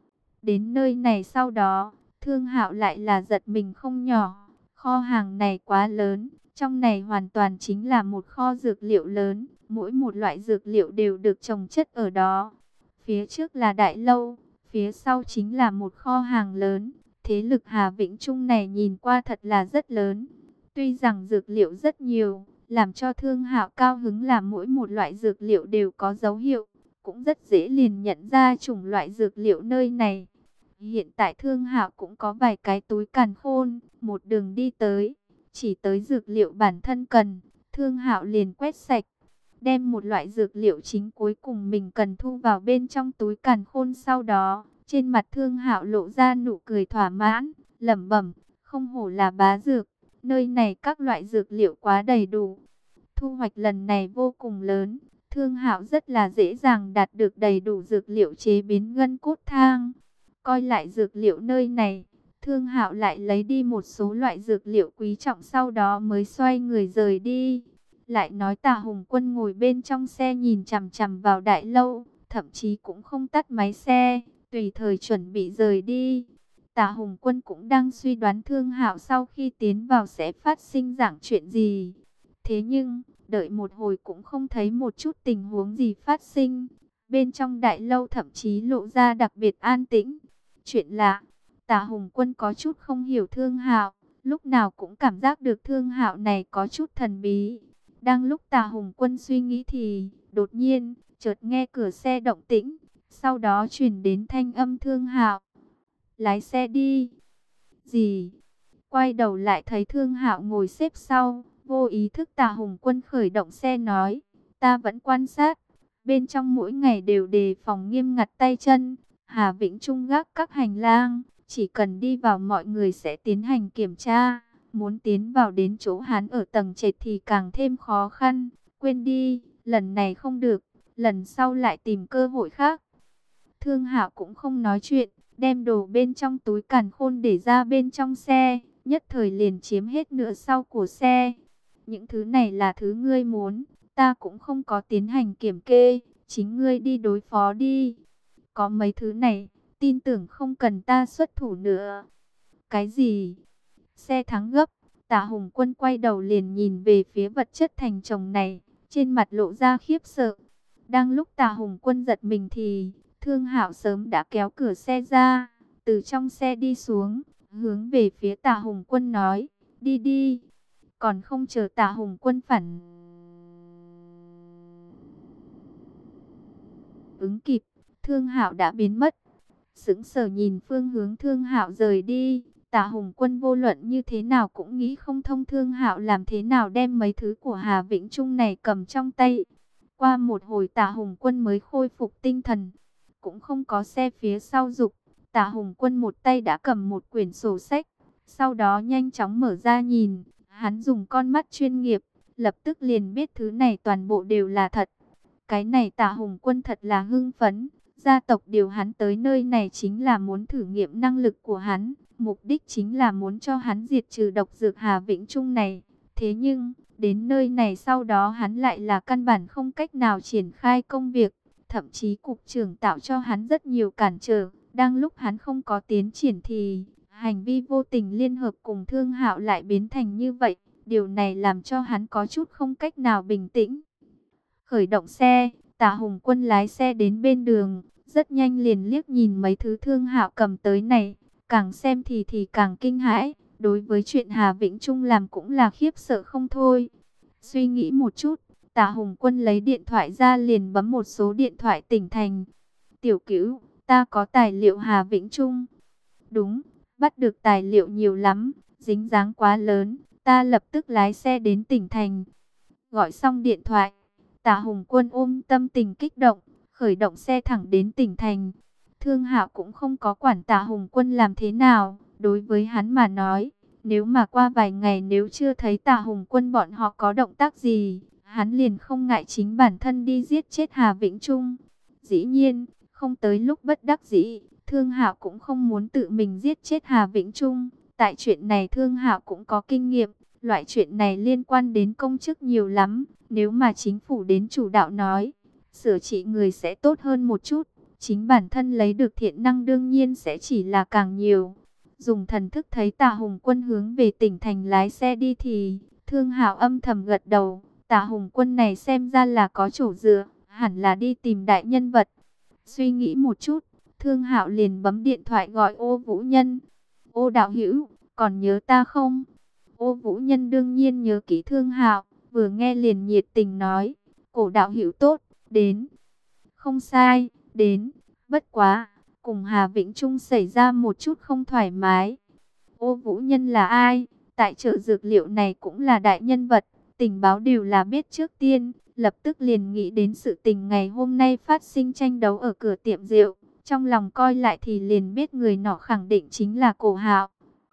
Đến nơi này sau đó, Thương Hạo lại là giật mình không nhỏ. Kho hàng này quá lớn, trong này hoàn toàn chính là một kho dược liệu lớn. Mỗi một loại dược liệu đều được trồng chất ở đó. Phía trước là đại lâu, phía sau chính là một kho hàng lớn. Thế lực Hà Vĩnh Trung này nhìn qua thật là rất lớn. Tuy rằng dược liệu rất nhiều, làm cho Thương Hạo cao hứng là mỗi một loại dược liệu đều có dấu hiệu, cũng rất dễ liền nhận ra chủng loại dược liệu nơi này. Hiện tại Thương Hạo cũng có vài cái túi càn khôn, một đường đi tới, chỉ tới dược liệu bản thân cần, Thương Hạo liền quét sạch, đem một loại dược liệu chính cuối cùng mình cần thu vào bên trong túi càn khôn. Sau đó, trên mặt Thương Hạo lộ ra nụ cười thỏa mãn, lẩm bẩm, không hổ là bá dược, nơi này các loại dược liệu quá đầy đủ. Thu hoạch lần này vô cùng lớn, Thương Hạo rất là dễ dàng đạt được đầy đủ dược liệu chế biến ngân cốt thang. Coi lại dược liệu nơi này, Thương Hạo lại lấy đi một số loại dược liệu quý trọng, sau đó mới xoay người rời đi. Lại nói Tả Hùng Quân ngồi bên trong xe nhìn chằm chằm vào đại lâu, thậm chí cũng không tắt máy xe, tùy thời chuẩn bị rời đi. Tả Hùng Quân cũng đang suy đoán Thương Hạo sau khi tiến vào sẽ phát sinh dạng chuyện gì. Thế nhưng, đợi một hồi cũng không thấy một chút tình huống gì phát sinh. Bên trong đại lâu thậm chí lộ ra đặc biệt an tĩnh. Chuyện lạ, Tả Hùng Quân có chút không hiểu Thương Hạo, lúc nào cũng cảm giác được Thương Hạo này có chút thần bí. Đang lúc Tả Hùng Quân suy nghĩ thì, đột nhiên, chợt nghe cửa xe động tĩnh, sau đó truyền đến thanh âm Thương Hạo. Lái xe đi. Gì? Quay đầu lại thấy Thương Hạo ngồi xếp sau, vô ý thức Tả Hùng Quân khởi động xe nói, ta vẫn quan sát, bên trong mỗi ngày đều đề phòng nghiêm ngặt tay chân, Hà Vĩnh Trung gác các hành lang, chỉ cần đi vào mọi người sẽ tiến hành kiểm tra, muốn tiến vào đến chỗ hắn ở tầng trệt thì càng thêm khó khăn, quên đi, lần này không được, lần sau lại tìm cơ hội khác. Thương Hạo cũng không nói chuyện, đem đồ bên trong túi càn khôn để ra bên trong xe, nhất thời liền chiếm hết nửa sau của xe. Những thứ này là thứ ngươi muốn, ta cũng không có tiến hành kiểm kê, chính ngươi đi đối phó đi. Có mấy thứ này, tin tưởng không cần ta xuất thủ nữa. Cái gì? Xe thắng gấp, Tả Hùng Quân quay đầu liền nhìn về phía vật chất thành chồng này, trên mặt lộ ra khiếp sợ. Đang lúc Tả Hùng Quân giật mình thì Thương Hạo sớm đã kéo cửa xe ra, từ trong xe đi xuống, hướng về phía Tả Hùng Quân nói, đi đi. Còn không chờ Tả Hùng Quân phản ứng kịp, Thương Hạo đã biến mất. Sững sờ nhìn phương hướng Thương Hạo rời đi, Tả Hùng Quân vô luận như thế nào cũng nghĩ không thông Thương Hạo làm thế nào đem mấy thứ của Hà Vĩnh Trung này cầm trong tay. Qua một hồi Tả Hùng Quân mới khôi phục tinh thần, cũng không có xe phía sau giục, Tả Hùng Quân một tay đã cầm một quyển sổ sách, sau đó nhanh chóng mở ra nhìn, hắn dùng con mắt chuyên nghiệp, lập tức liền biết thứ này toàn bộ đều là thật. Cái này Tả Hùng Quân thật là hưng phấn, gia tộc điều hắn tới nơi này chính là muốn thử nghiệm năng lực của hắn, mục đích chính là muốn cho hắn diệt trừ độc dược Hà Vĩnh Trung này. Thế nhưng, đến nơi này sau đó hắn lại là căn bản không cách nào triển khai công việc, thậm chí cục trưởng tạo cho hắn rất nhiều cản trở. Đang lúc hắn không có tiến triển thì hành vi vô tình liên hợp cùng Thương Hạo lại biến thành như vậy. Điều này làm cho hắn có chút không cách nào bình tĩnh. Khởi động xe, Tả Hùng Quân lái xe đến bên đường, rất nhanh liền liếc nhìn mấy thứ Thương Hạo cầm tới này, càng xem thì càng kinh hãi. Đối với chuyện Hà Vĩnh Trung làm cũng là khiếp sợ không thôi. Suy nghĩ một chút, Tả Hùng Quân lấy điện thoại ra liền bấm một số điện thoại tỉnh thành. Tiểu Cửu, ta có tài liệu Hà Vĩnh Trung. Đúng, bắt được tài liệu nhiều lắm, dính dáng quá lớn, ta lập tức lái xe đến tỉnh thành. Gọi xong điện thoại, Tả Hùng Quân ôm tâm tình kích động, khởi động xe thẳng đến tỉnh thành. Thương Hạo cũng không có quản Tả Hùng Quân làm thế nào, đối với hắn mà nói, nếu mà qua vài ngày nếu chưa thấy Tả Hùng Quân bọn họ có động tác gì, hắn liền không ngại chính bản thân đi giết chết Hà Vĩnh Trung. Dĩ nhiên, không tới lúc bất đắc dĩ, Thương Hạo cũng không muốn tự mình giết chết Hà Vĩnh Trung. Tại chuyện này Thương Hạo cũng có kinh nghiệm, loại chuyện này liên quan đến công chức nhiều lắm. Nếu mà chính phủ đến chủ đạo nói, sửa trị người sẽ tốt hơn một chút. chính bản thân lấy được thiện năng đương nhiên sẽ chỉ là càng nhiều. Dùng thần thức thấy Tạ Hùng Quân hướng về tỉnh thành lái xe đi thì Thương Hạo âm thầm gật đầu. Tạ Hùng Quân này xem ra là có chỗ dựa, hẳn là đi tìm đại nhân vật. Suy nghĩ một chút, Thương Hạo liền bấm điện thoại gọi Ô Vũ Nhân. Ô đạo hữu, còn nhớ ta không? Ô Vũ Nhân đương nhiên nhớ kỹ Thương Hạo, vừa nghe liền nhiệt tình nói, Cổ đạo hữu tốt, đến. Không sai, đến, bất quá, cùng Hà Vĩnh Trung xảy ra một chút không thoải mái. Ô Vũ Nhân là ai? Tại chợ dược liệu này cũng là đại nhân vật, tình báo đều là biết trước tiên, lập tức liền nghĩ đến sự tình ngày hôm nay phát sinh tranh đấu ở cửa tiệm rượu. Trong lòng coi lại thì liền biết người nọ khẳng định chính là Cổ Hạo.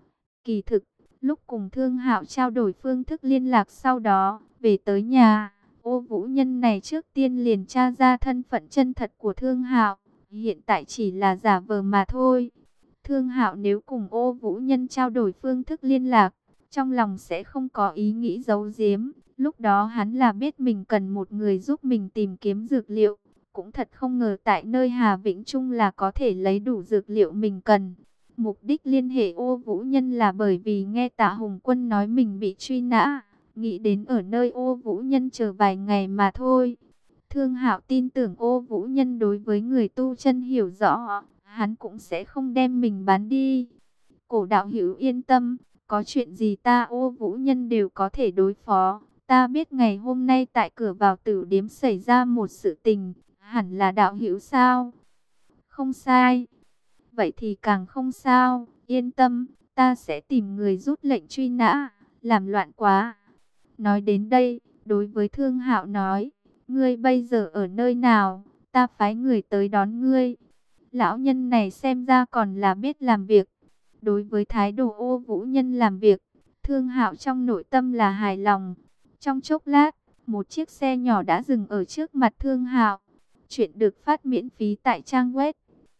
Kỳ thực, lúc cùng Thương Hạo trao đổi phương thức liên lạc sau đó, về tới nhà, Ô Vũ Nhân này trước tiên liền tra ra thân phận chân thật của Thương Hạo, hiện tại chỉ là giả vờ mà thôi. Thương Hạo nếu cùng Ô Vũ Nhân trao đổi phương thức liên lạc, trong lòng sẽ không có ý nghĩ giấu giếm, lúc đó hắn là biết mình cần một người giúp mình tìm kiếm dược liệu, cũng thật không ngờ tại nơi Hà Vĩnh Trung là có thể lấy đủ dược liệu mình cần. Mục đích liên hệ Ô Vũ Nhân là bởi vì nghe Tạ Hùng Quân nói mình bị truy nã, nghĩ đến ở nơi Ô Vũ Nhân chờ vài ngày mà thôi. Thương Hạo tin tưởng Ô Vũ Nhân đối với người tu chân hiểu rõ, hắn cũng sẽ không đem mình bán đi. Cổ đạo hữu yên tâm, có chuyện gì ta Ô Vũ Nhân đều có thể đối phó. Ta biết ngày hôm nay tại cửa vào tử điếm xảy ra một sự tình, hẳn là đạo hữu sao? Không sai. Vậy thì càng không sao, yên tâm, ta sẽ tìm người rút lệnh truy nã, làm loạn quá. Nói đến đây, đối với Thương Hạo nói, ngươi bây giờ ở nơi nào, ta phái người tới đón ngươi. Lão nhân này xem ra còn là biết làm việc. Đối với thái độ Ô Vũ Nhân làm việc, Thương Hạo trong nội tâm là hài lòng. Trong chốc lát, một chiếc xe nhỏ đã dừng ở trước mặt Thương Hạo. Chuyện được phát miễn phí tại trang web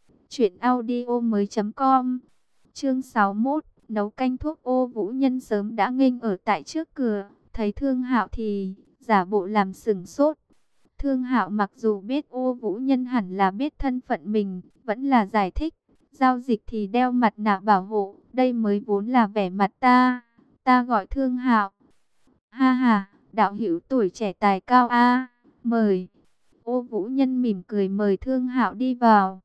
truyệnaudiomoi.com. Chương 61, nấu canh thuốc. Ô Vũ Nhân sớm đã nghênh ở tại trước cửa, thấy Thương Hạo thì giả bộ làm sửng sốt. Thương Hạo mặc dù biết Ô Vũ Nhân hẳn là biết thân phận mình, vẫn là giải thích, giao dịch thì đeo mặt nạ bảo hộ, đây mới vốn là vẻ mặt ta. Ta gọi Thương Hạo. Ha ha, đạo hữu tuổi trẻ tài cao a, mời. Ô Vũ Nhân mỉm cười mời Thương Hạo đi vào.